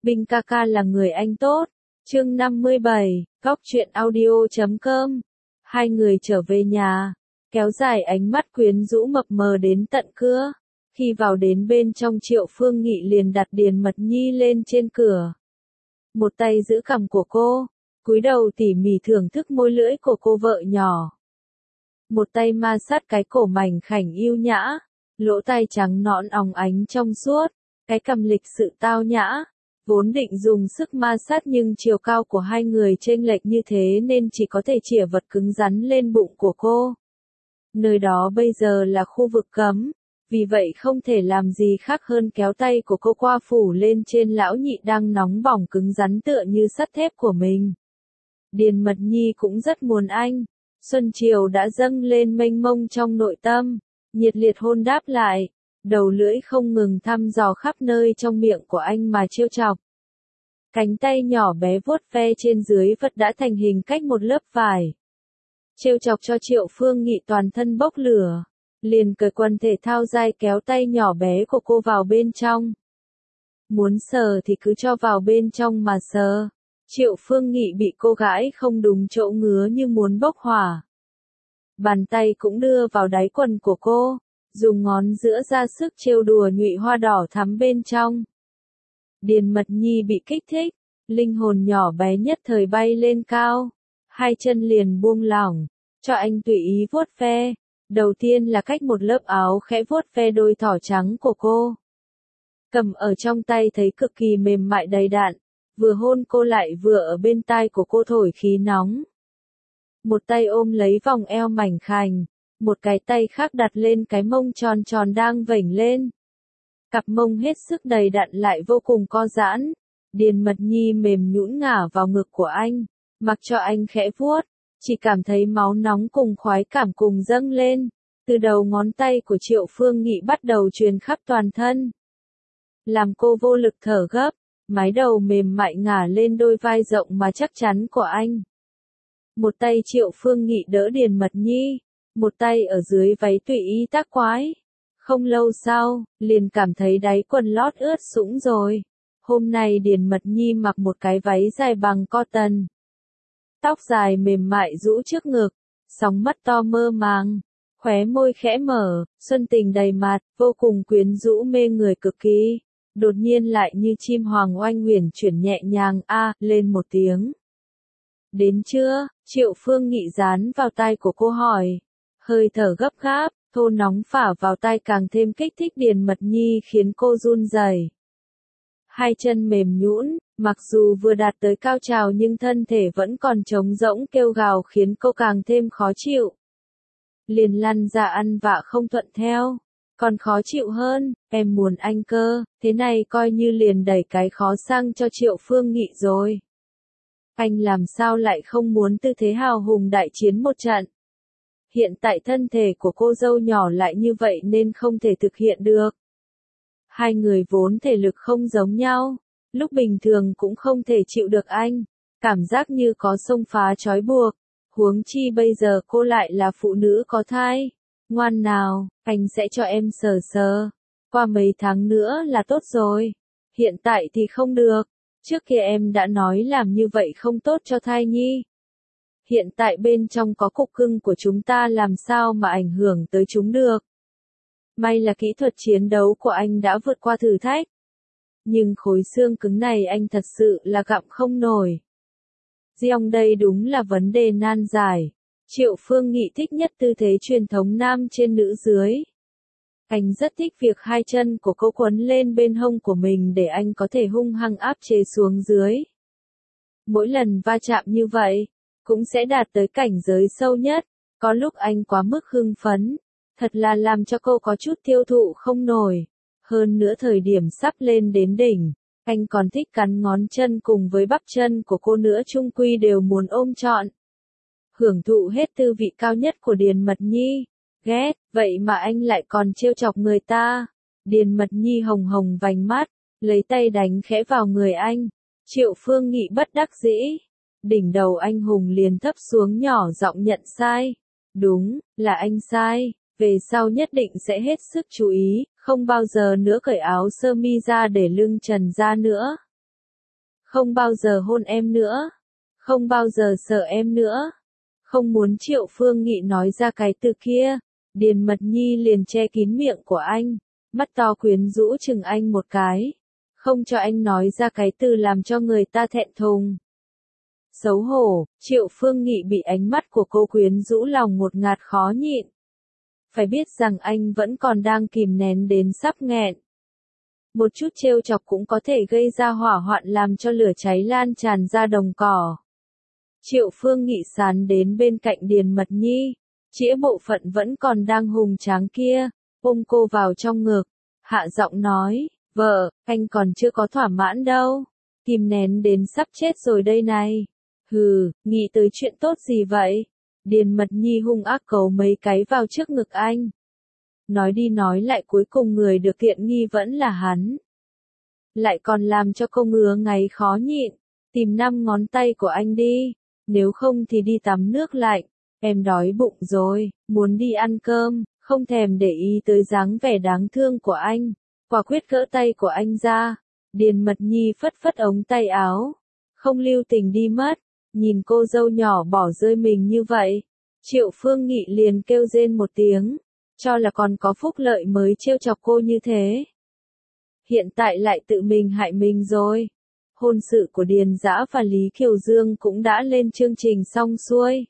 Binh ca ca là người anh tốt. Chương 57, Góc truyện audio.com. Hai người trở về nhà, kéo dài ánh mắt quyến rũ mập mờ đến tận cửa. Khi vào đến bên trong, Triệu Phương Nghị liền đặt Điền Mật Nhi lên trên cửa. Một tay giữ cằm của cô, cúi đầu tỉ mỉ thưởng thức môi lưỡi của cô vợ nhỏ. Một tay ma sát cái cổ mảnh khảnh yêu nhã, lỗ tai trắng nõn óng ánh trong suốt, cái cằm lịch sự tao nhã. Vốn định dùng sức ma sát nhưng chiều cao của hai người chênh lệch như thế nên chỉ có thể chĩa vật cứng rắn lên bụng của cô. Nơi đó bây giờ là khu vực cấm, vì vậy không thể làm gì khác hơn kéo tay của cô qua phủ lên trên lão nhị đang nóng bỏng cứng rắn tựa như sắt thép của mình. Điền Mật Nhi cũng rất muốn anh. Xuân chiều đã dâng lên mênh mông trong nội tâm, nhiệt liệt hôn đáp lại, đầu lưỡi không ngừng thăm dò khắp nơi trong miệng của anh mà trêu chọc. Cánh tay nhỏ bé vuốt ve trên dưới vật đã thành hình cách một lớp vải. Trêu chọc cho Triệu Phương Nghị toàn thân bốc lửa, liền cởi quần thể thao dai kéo tay nhỏ bé của cô vào bên trong. Muốn sờ thì cứ cho vào bên trong mà sờ. Triệu Phương Nghị bị cô gãi không đúng chỗ ngứa như muốn bốc hỏa. Bàn tay cũng đưa vào đáy quần của cô, dùng ngón giữa ra sức trêu đùa nhụy hoa đỏ thắm bên trong. Điền Mật Nhi bị kích thích, linh hồn nhỏ bé nhất thời bay lên cao, hai chân liền buông lỏng, cho anh tùy ý vuốt ve. Đầu tiên là cách một lớp áo khẽ vuốt ve đôi thỏ trắng của cô. Cầm ở trong tay thấy cực kỳ mềm mại đầy đặn, vừa hôn cô lại vừa ở bên tai của cô thổi khí nóng. Một tay ôm lấy vòng eo mảnh khảnh, một cái tay khác đặt lên cái mông tròn tròn đang vểnh lên. Cặp mông hết sức đầy đặn lại vô cùng co giãn. Điền Mật Nhi mềm nhũn ngả vào ngực của anh, mặc cho anh khẽ vuốt, chỉ cảm thấy máu nóng cùng khoái cảm cùng dâng lên, từ đầu ngón tay của Triệu Phương Nghị bắt đầu truyền khắp toàn thân. Làm cô vô lực thở gấp, mái đầu mềm mại ngả lên đôi vai rộng mà chắc chắn của anh. Một tay Triệu Phương Nghị đỡ Điền Mật Nhi, một tay ở dưới váy tùy ý tác quái. Không lâu sau, liền cảm thấy đáy quần lót ướt sũng rồi. Hôm nay Điền Mật Nhi mặc một cái váy dài bằng cotton. Tóc dài mềm mại rũ trước ngực, sóng mắt to mơ màng, khóe môi khẽ mở, xuân tình đầy mặt, vô cùng quyến rũ mê người cực kỳ. Đột nhiên lại như chim hoàng oanh huyền chuyển nhẹ nhàng lên một tiếng. Đến chưa? Triệu Phương Nghị dán vào tai của cô hỏi. Hơi thở gấp gáp, thô nóng phả vào tai càng thêm kích thích Điền Mật Nhi khiến cô run rẩy. Hai chân mềm nhũn, mặc dù vừa đạt tới cao trào nhưng thân thể vẫn còn trống rỗng kêu gào khiến cô càng thêm khó chịu. Liền lăn ra ăn vạ không thuận theo. Còn khó chịu hơn, em muốn anh cơ, thế này coi như liền đẩy cái khó sang cho Triệu Phương Nghị rồi. Anh làm sao lại không muốn tư thế hào hùng đại chiến một trận. Hiện tại thân thể của cô dâu nhỏ lại như vậy nên không thể thực hiện được. Hai người vốn thể lực không giống nhau, lúc bình thường cũng không thể chịu được anh, cảm giác như có xông phá trói buộc, huống chi bây giờ cô lại là phụ nữ có thai. Ngoan nào, anh sẽ cho em sờ sờ, qua mấy tháng nữa là tốt rồi, hiện tại thì không được, trước kia em đã nói làm như vậy không tốt cho thai nhi. Hiện tại bên trong có cục cưng của chúng ta làm sao mà ảnh hưởng tới chúng được. May là kỹ thuật chiến đấu của anh đã vượt qua thử thách. Nhưng khối xương cứng này anh thật sự là gặm không nổi. Giọng đây đúng là vấn đề nan giải. Triệu Phương Nghị thích nhất tư thế truyền thống nam trên nữ dưới. Anh rất thích việc hai chân của cô quấn lên bên hông của mình để anh có thể hung hăng áp chế xuống dưới. Mỗi lần va chạm như vậy, cũng sẽ đạt tới cảnh giới sâu nhất. Có lúc anh quá mức hưng phấn, thật là làm cho cô có chút tiêu thụ không nổi. Hơn nữa thời điểm sắp lên đến đỉnh, anh còn thích cắn ngón chân cùng với bắp chân của cô nữa, chung quy đều muốn ôm trọn. Hưởng thụ hết tư vị cao nhất của Điền Mật Nhi. Ghét, vậy mà anh lại còn trêu chọc người ta. Điền Mật Nhi hồng hồng vành mắt, lấy tay đánh khẽ vào người anh. Triệu Phương Nghị bất đắc dĩ. Đỉnh đầu anh hùng liền thấp xuống nhỏ giọng nhận sai. Đúng, là anh sai, về sau nhất định sẽ hết sức chú ý, không bao giờ nữa cởi áo sơ mi ra để lưng trần ra nữa. Không bao giờ hôn em nữa. Không bao giờ sợ em nữa. Không muốn Triệu Phương Nghị nói ra cái từ kia. Điền Mật Nhi liền che kín miệng của anh. Mắt to quyến rũ chừng anh một cái. Không cho anh nói ra cái từ làm cho người ta thẹn thùng. Xấu hổ, Triệu Phương Nghị bị ánh mắt của cô quyến rũ lòng ngột ngạt khó nhịn. Phải biết rằng anh vẫn còn đang kìm nén đến sắp nghẹn. Một chút trêu chọc cũng có thể gây ra hỏa hoạn làm cho lửa cháy lan tràn ra đồng cỏ. Triệu Phương Nghị sán đến bên cạnh Điền Mật Nhi, chĩa bộ phận vẫn còn đang hùng tráng kia, ôm cô vào trong ngực, hạ giọng nói, vợ, anh còn chưa có thỏa mãn đâu, kìm nén đến sắp chết rồi đây này. Hừ, nghĩ tới chuyện tốt gì vậy? Điền Mật Nhi hung ác cấu mấy cái vào trước ngực anh. Nói đi nói lại cuối cùng người được tiện nghi vẫn là hắn. Lại còn làm cho cô ngứa ngáy khó nhịn, tìm 5 ngón tay của anh đi, nếu không thì đi tắm nước lạnh, em đói bụng rồi, muốn đi ăn cơm, không thèm để ý tới dáng vẻ đáng thương của anh, quả quyết gỡ tay của anh ra. Điền Mật Nhi phất phất ống tay áo, không lưu tình đi mất, nhìn cô dâu nhỏ bỏ rơi mình như vậy, Triệu Phương Nghị liền kêu rên một tiếng, cho là còn có phúc lợi mới trêu chọc cô như thế. Hiện tại lại tự mình hại mình rồi. Hôn sự của Điền Dã và Lý Kiều Dương cũng đã lên chương trình xong xuôi.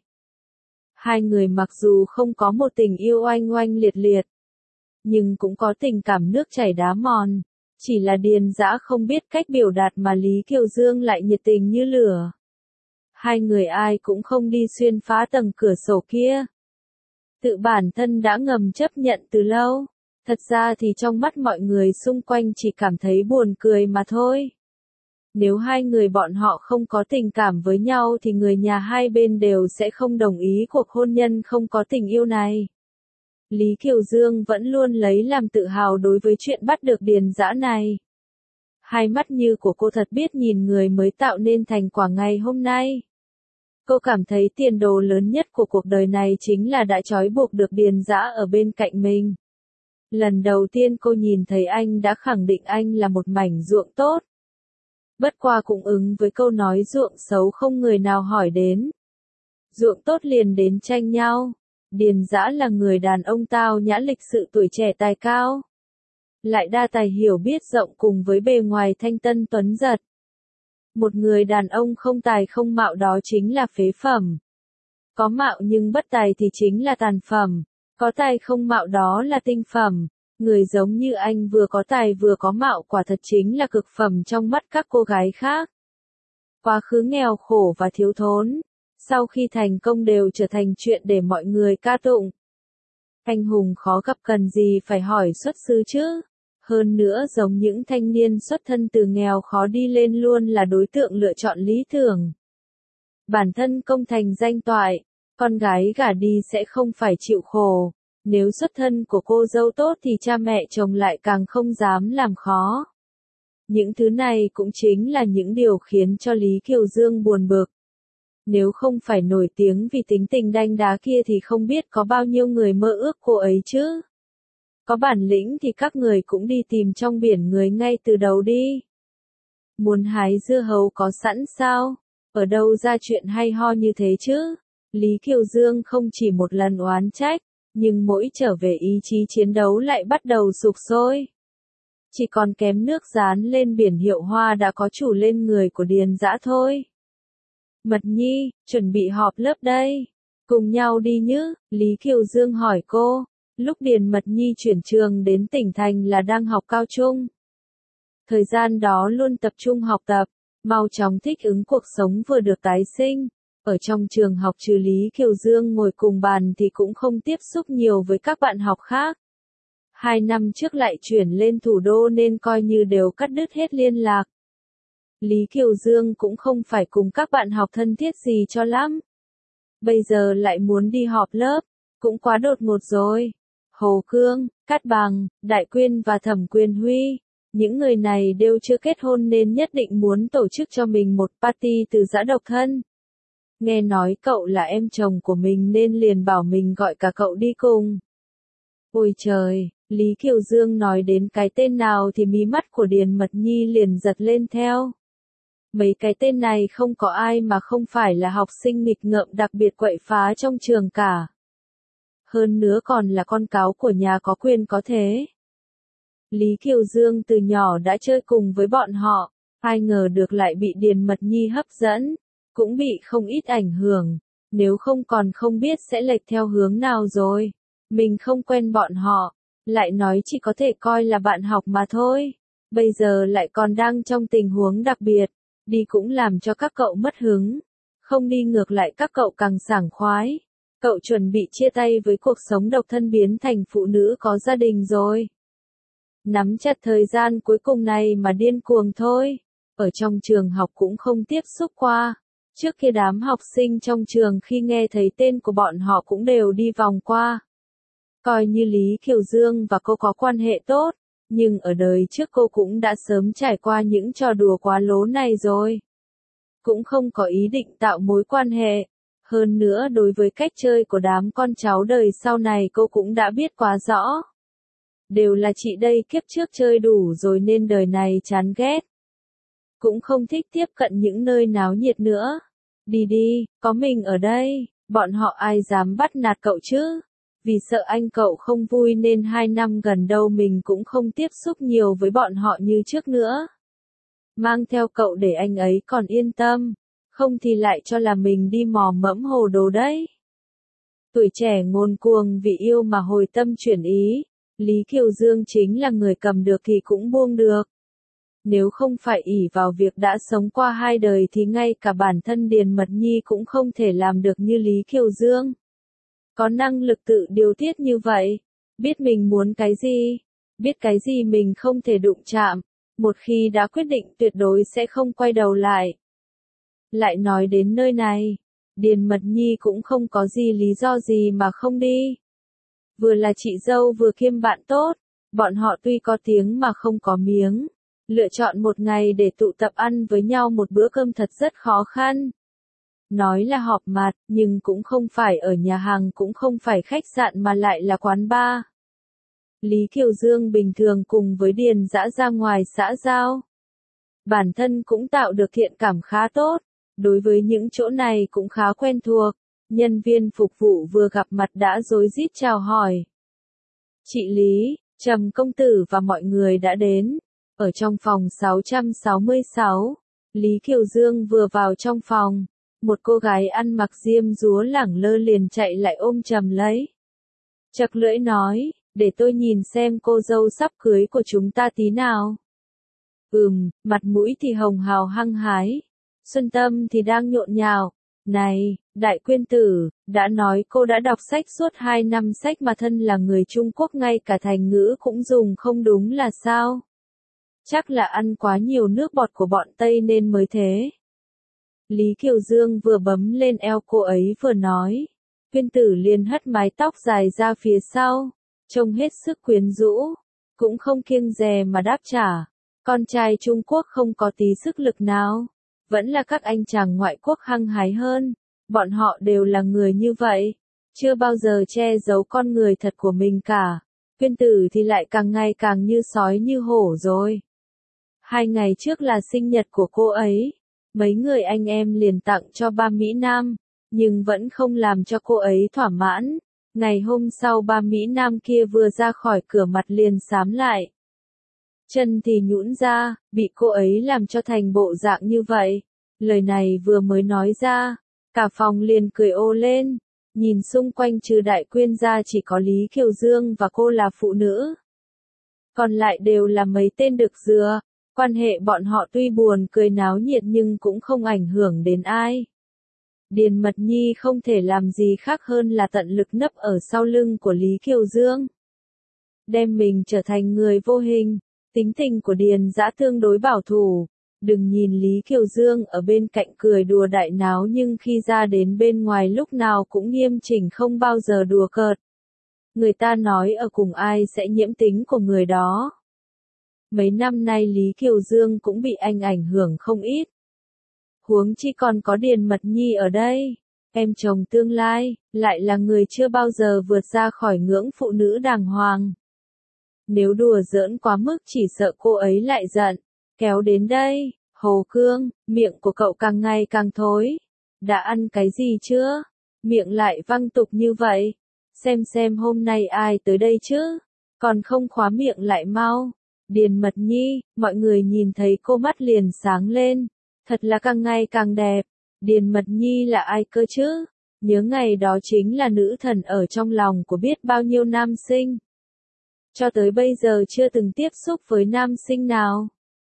Hai người mặc dù không có một tình yêu oanh oanh liệt liệt, nhưng cũng có tình cảm nước chảy đá mòn. Chỉ là Điền Dã không biết cách biểu đạt mà Lý Kiều Dương lại nhiệt tình như lửa. Hai người ai cũng không đi xuyên phá tầng cửa sổ kia. Tự bản thân đã ngầm chấp nhận từ lâu. Thật ra thì trong mắt mọi người xung quanh chỉ cảm thấy buồn cười mà thôi. Nếu hai người bọn họ không có tình cảm với nhau thì người nhà hai bên đều sẽ không đồng ý cuộc hôn nhân không có tình yêu này. Lý Kiều Dương vẫn luôn lấy làm tự hào đối với chuyện bắt được Điền Dã này. Hai mắt như của cô thật biết nhìn người mới tạo nên thành quả ngày hôm nay. Cô cảm thấy tiền đồ lớn nhất của cuộc đời này chính là đã trói buộc được Điền Dã ở bên cạnh mình. Lần đầu tiên cô nhìn thấy anh đã khẳng định anh là một mảnh ruộng tốt. Bất qua cũng ứng với câu nói ruộng xấu không người nào hỏi đến. Ruộng tốt liền đến tranh nhau. Điền Dã là người đàn ông tao nhã lịch sự tuổi trẻ tài cao. Lại đa tài hiểu biết rộng cùng với bề ngoài thanh tân tuấn giật. Một người đàn ông không tài không mạo đó chính là phế phẩm. Có mạo nhưng bất tài thì chính là tàn phẩm. Có tài không mạo đó là tinh phẩm. Người giống như anh vừa có tài vừa có mạo quả thật chính là cực phẩm trong mắt các cô gái khác. Quá khứ nghèo khổ và thiếu thốn, sau khi thành công đều trở thành chuyện để mọi người ca tụng. Anh hùng khó gặp cần gì phải hỏi xuất xứ chứ. Hơn nữa giống những thanh niên xuất thân từ nghèo khó đi lên luôn là đối tượng lựa chọn lý tưởng. Bản thân công thành danh toại, con gái gả đi sẽ không phải chịu khổ. Nếu xuất thân của cô dâu tốt thì cha mẹ chồng lại càng không dám làm khó. Những thứ này cũng chính là những điều khiến cho Lý Kiều Dương buồn bực. Nếu không phải nổi tiếng vì tính tình đanh đá kia thì không biết có bao nhiêu người mơ ước cô ấy chứ. Có bản lĩnh thì các người cũng đi tìm trong biển người ngay từ đầu đi. Muốn hái dưa hấu có sẵn sao? Ở đâu ra chuyện hay ho như thế chứ? Lý Kiều Dương không chỉ một lần oán trách, nhưng mỗi trở về ý chí chiến đấu lại bắt đầu sục sôi. Chỉ còn kém nước dán lên biển hiệu hoa đã có chủ lên người của Điền Dã thôi. Mật Nhi, chuẩn bị họp lớp đây. Cùng nhau đi nhứ, Lý Kiều Dương hỏi cô. Lúc Điền Mật Nhi chuyển trường đến tỉnh thành là đang học cao trung. Thời gian đó luôn tập trung học tập, mau chóng thích ứng cuộc sống vừa được tái sinh. Ở trong trường học trừ Lý Kiều Dương ngồi cùng bàn thì cũng không tiếp xúc nhiều với các bạn học khác. 2 năm trước lại chuyển lên thủ đô nên coi như đều cắt đứt hết liên lạc. Lý Kiều Dương cũng không phải cùng các bạn học thân thiết gì cho lắm. Bây giờ lại muốn đi họp lớp, cũng quá đột ngột rồi. Hồ Cương, Cát Bằng, Đại Quyên và Thẩm Quyền Huy, những người này đều chưa kết hôn nên nhất định muốn tổ chức cho mình một party từ giã độc thân. Nghe nói cậu là em chồng của mình nên liền bảo mình gọi cả cậu đi cùng. Ôi trời, Lý Kiều Dương nói đến cái tên nào thì mí mắt của Điền Mật Nhi liền giật lên theo. Mấy cái tên này không có ai mà không phải là học sinh nghịch ngợm đặc biệt quậy phá trong trường cả. Hơn nữa còn là con cáo của nhà có quyền có thế. Lý Kiều Dương từ nhỏ đã chơi cùng với bọn họ, ai ngờ được lại bị Điền Mật Nhi hấp dẫn, cũng bị không ít ảnh hưởng, nếu không còn không biết sẽ lệch theo hướng nào rồi. Mình không quen bọn họ, lại nói chỉ có thể coi là bạn học mà thôi, bây giờ lại còn đang trong tình huống đặc biệt, đi cũng làm cho các cậu mất hứng, không đi ngược lại các cậu càng sảng khoái. Cậu chuẩn bị chia tay với cuộc sống độc thân biến thành phụ nữ có gia đình rồi. Nắm chặt thời gian cuối cùng này mà điên cuồng thôi. Ở trong trường học cũng không tiếp xúc qua. Trước kia đám học sinh trong trường khi nghe thấy tên của bọn họ cũng đều đi vòng qua. Coi như Lý Kiều Dương và cô có quan hệ tốt, nhưng ở đời trước cô cũng đã sớm trải qua những trò đùa quá lố này rồi. Cũng không có ý định tạo mối quan hệ. Hơn nữa đối với cách chơi của đám con cháu đời sau này cô cũng đã biết quá rõ. Đều là chị đây kiếp trước chơi đủ rồi nên đời này chán ghét. Cũng không thích tiếp cận những nơi náo nhiệt nữa. Đi đi, có mình ở đây, bọn họ ai dám bắt nạt cậu chứ? Vì sợ anh cậu không vui nên 2 năm gần đâu mình cũng không tiếp xúc nhiều với bọn họ như trước nữa. Mang theo cậu để anh ấy còn yên tâm, không thì lại cho là mình đi mò mẫm hồ đồ đấy. Tuổi trẻ ngông cuồng vì yêu mà hồi tâm chuyển ý, Lý Kiều Dương chính là người cầm được thì cũng buông được. Nếu không phải ỷ vào việc đã sống qua 2 đời thì ngay cả bản thân Điền Mật Nhi cũng không thể làm được như Lý Kiều Dương. Có năng lực tự điều tiết như vậy, biết mình muốn cái gì, biết cái gì mình không thể đụng chạm, một khi đã quyết định tuyệt đối sẽ không quay đầu lại. Lại nói đến nơi này, Điền Mật Nhi cũng không có gì lý do gì mà không đi. Vừa là chị dâu vừa kiêm bạn tốt, bọn họ tuy có tiếng mà không có miếng. Lựa chọn một ngày để tụ tập ăn với nhau một bữa cơm thật rất khó khăn. Nói là họp mặt, nhưng cũng không phải ở nhà hàng cũng không phải khách sạn mà lại là quán bar. Lý Kiều Dương bình thường cùng với Điền Dã ra ngoài xã giao. Bản thân cũng tạo được thiện cảm khá tốt, đối với những chỗ này cũng khá quen thuộc. Nhân viên phục vụ vừa gặp mặt đã rối rít chào hỏi. Chị Lý, Trầm công tử và mọi người đã đến. Ở trong phòng 666, Lý Kiều Dương vừa vào trong phòng, một cô gái ăn mặc diêm dúa lẳng lơ liền chạy lại ôm Trầm lấy. Chật lưỡi nói, để tôi nhìn xem cô dâu sắp cưới của chúng ta tí nào. Mặt mũi thì hồng hào hăng hái, xuân tâm thì đang nhộn nhạo. Này, đại quyên tử, đã nói cô đã đọc sách suốt 2 năm sách mà thân là người Trung Quốc ngay cả thành ngữ cũng dùng không đúng là sao? Chắc là ăn quá nhiều nước bọt của bọn Tây nên mới thế. Lý Kiều Dương vừa bấm lên eo cô ấy vừa nói. Quyên tử liền hất mái tóc dài ra phía sau, trông hết sức quyến rũ, cũng không kiêng dè mà đáp trả. Con trai Trung Quốc không có tí sức lực nào, vẫn là các anh chàng ngoại quốc hăng hái hơn, bọn họ đều là người như vậy, chưa bao giờ che giấu con người thật của mình cả. Quyên tử thì lại càng ngày càng như sói như hổ rồi. 2 ngày trước là sinh nhật của cô ấy, mấy người anh em liền tặng cho ba Mỹ Nam, nhưng vẫn không làm cho cô ấy thỏa mãn. Ngày hôm sau ba Mỹ Nam kia vừa ra khỏi cửa mặt liền xám lại. Chân thì nhũn ra, bị cô ấy làm cho thành bộ dạng như vậy. Lời này vừa mới nói ra, cả phòng liền cười ô lên, nhìn xung quanh trừ đại quyên ra chỉ có Lý Kiều Dương và cô là phụ nữ. Còn lại đều là mấy tên đực dừa, quan hệ bọn họ tuy buồn cười náo nhiệt nhưng cũng không ảnh hưởng đến ai. Điền Mật Nhi không thể làm gì khác hơn là tận lực nấp ở sau lưng của Lý Kiều Dương. Đem mình trở thành người vô hình, tính tình của Điền Dã tương đối bảo thủ. Đừng nhìn Lý Kiều Dương ở bên cạnh cười đùa đại náo nhưng khi ra đến bên ngoài lúc nào cũng nghiêm chỉnh không bao giờ đùa cợt. Người ta nói ở cùng ai sẽ nhiễm tính của người đó. Mấy năm nay Lý Kiều Dương cũng bị anh ảnh hưởng không ít. Huống chi còn có Điền Mật Nhi ở đây, em chồng tương lai, lại là người chưa bao giờ vượt ra khỏi ngưỡng phụ nữ đàng hoàng. Nếu đùa giỡn quá mức chỉ sợ cô ấy lại giận, kéo đến đây, Hồ Cương, miệng của cậu càng ngày càng thối. Đã ăn cái gì chưa? Miệng lại văng tục như vậy. Xem hôm nay ai tới đây chứ? Còn không khóa miệng lại mau. Điền Mật Nhi, mọi người nhìn thấy cô mắt liền sáng lên. Thật là càng ngày càng đẹp. Điền Mật Nhi là ai cơ chứ? Nhớ ngày đó chính là nữ thần ở trong lòng của biết bao nhiêu nam sinh. Cho tới bây giờ chưa từng tiếp xúc với nam sinh nào.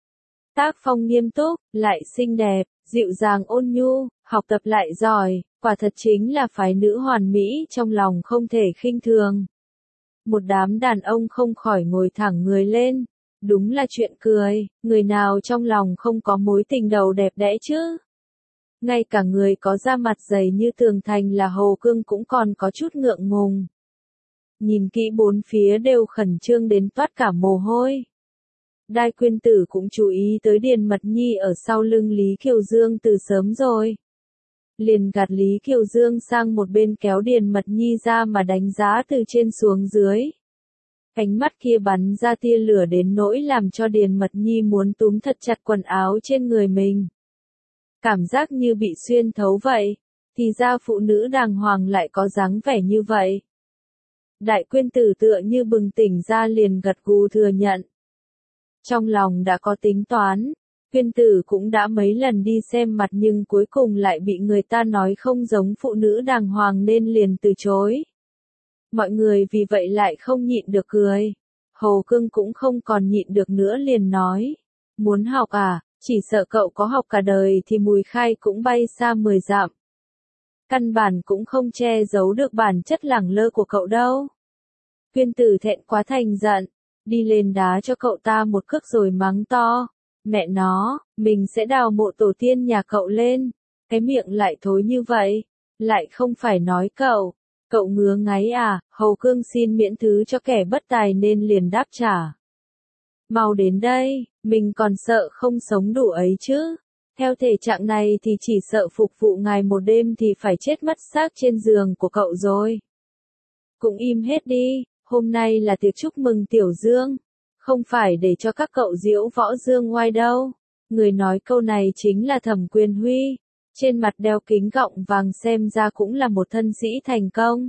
Tác phong nghiêm túc, lại xinh đẹp, dịu dàng ôn nhu, học tập lại giỏi, quả thật chính là phái nữ hoàn mỹ trong lòng không thể khinh thường. Một đám đàn ông không khỏi ngồi thẳng người lên. Đúng là chuyện cười, người nào trong lòng không có mối tình đầu đẹp đẽ chứ. Ngay cả người có da mặt dày như tường thành là Hồ Cương cũng còn có chút ngượng ngùng. Nhìn kỹ bốn phía đều khẩn trương đến toát cả mồ hôi. Đai Quyên Tử cũng chú ý tới Điền Mật Nhi ở sau lưng Lý Kiều Dương từ sớm rồi. Liền gạt Lý Kiều Dương sang một bên kéo Điền Mật Nhi ra mà đánh giá từ trên xuống dưới. Ánh mắt kia bắn ra tia lửa đến nỗi làm cho Điền Mật Nhi muốn túm thật chặt quần áo trên người mình. Cảm giác như bị xuyên thấu vậy, thì ra phụ nữ đàng hoàng lại có dáng vẻ như vậy. Đại Quyên Tử tựa như bừng tỉnh ra liền gật gù thừa nhận. Trong lòng đã có tính toán, Quyên Tử cũng đã mấy lần đi xem mặt nhưng cuối cùng lại bị người ta nói không giống phụ nữ đàng hoàng nên liền từ chối. Mọi người vì vậy lại không nhịn được cười. Hồ Cương cũng không còn nhịn được nữa liền nói. Muốn học à, chỉ sợ cậu có học cả đời thì mùi khai cũng bay xa 10 dặm. Căn bản cũng không che giấu được bản chất lẳng lơ của cậu đâu. Quyên Tử thẹn quá thành giận, đi lên đá cho cậu ta một cước rồi mắng to. Mẹ nó, mình sẽ đào mộ tổ tiên nhà cậu lên. Cái miệng lại thối như vậy, lại không phải nói cậu. Cậu ngứa ngáy à, Hồ Cương xin miễn thứ cho kẻ bất tài nên liền đáp trả. Mau đến đây, mình còn sợ không sống đủ ấy chứ. Theo thể trạng này thì chỉ sợ phục vụ ngài một đêm thì phải chết mất xác trên giường của cậu rồi. Cũng im hết đi, hôm nay là tiệc chúc mừng Tiểu Dương. Không phải để cho các cậu diễu võ dương ngoai đâu. Người nói câu này chính là Thẩm Quyền Huy. Trên mặt đeo kính gọng vàng xem ra cũng là một thân sĩ thành công.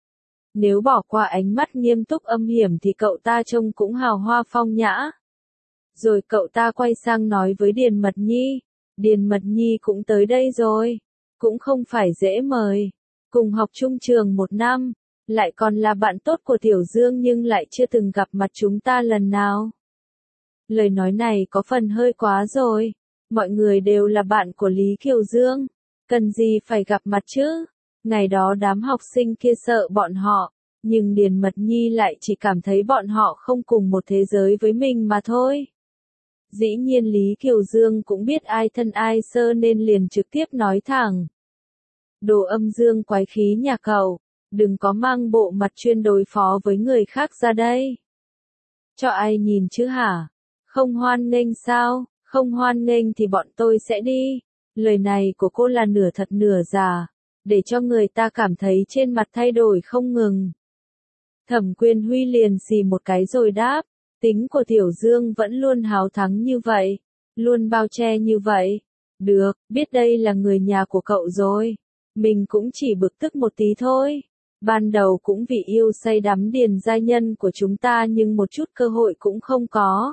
Nếu bỏ qua ánh mắt nghiêm túc âm hiểm thì cậu ta trông cũng hào hoa phong nhã. Rồi cậu ta quay sang nói với Điền Mật Nhi. Điền Mật Nhi cũng tới đây rồi. Cũng không phải dễ mời. Cùng học chung trường 1 năm. Lại còn là bạn tốt của Tiểu Dương nhưng lại chưa từng gặp mặt chúng ta lần nào. Lời nói này có phần hơi quá rồi. Mọi người đều là bạn của Lý Kiều Dương. Cần gì phải gặp mặt chứ? Ngày đó đám học sinh kia sợ bọn họ. Nhưng Điền Mật Nhi lại chỉ cảm thấy bọn họ không cùng một thế giới với mình mà thôi. Dĩ nhiên Lý Kiều Dương cũng biết ai thân ai sơ nên liền trực tiếp nói thẳng. Đồ âm dương quái khí nhà cậu. Đừng có mang bộ mặt chuyên đối phó với người khác ra đây. Cho ai nhìn chứ hả? Không hoan nghênh sao? Không hoan nghênh thì bọn tôi sẽ đi. Lời này của cô là nửa thật nửa giả, để cho người ta cảm thấy trên mặt thay đổi không ngừng. Thẩm Quyền Huy liền xì một cái rồi đáp, tính của Tiểu Dương vẫn luôn háo thắng như vậy, luôn bao che như vậy. Được, biết đây là người nhà của cậu rồi. Mình cũng chỉ bực tức một tí thôi. Ban đầu cũng vì yêu say đắm Điền giai nhân của chúng ta nhưng một chút cơ hội cũng không có.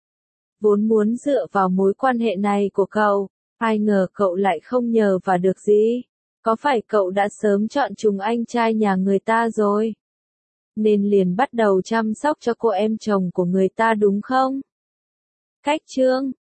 Vốn muốn dựa vào mối quan hệ này của cậu, ai ngờ cậu lại không nhờ vào được gì. Có phải cậu đã sớm chọn trùng anh trai nhà người ta rồi? Nên liền bắt đầu chăm sóc cho cô em chồng của người ta đúng không? Cách chương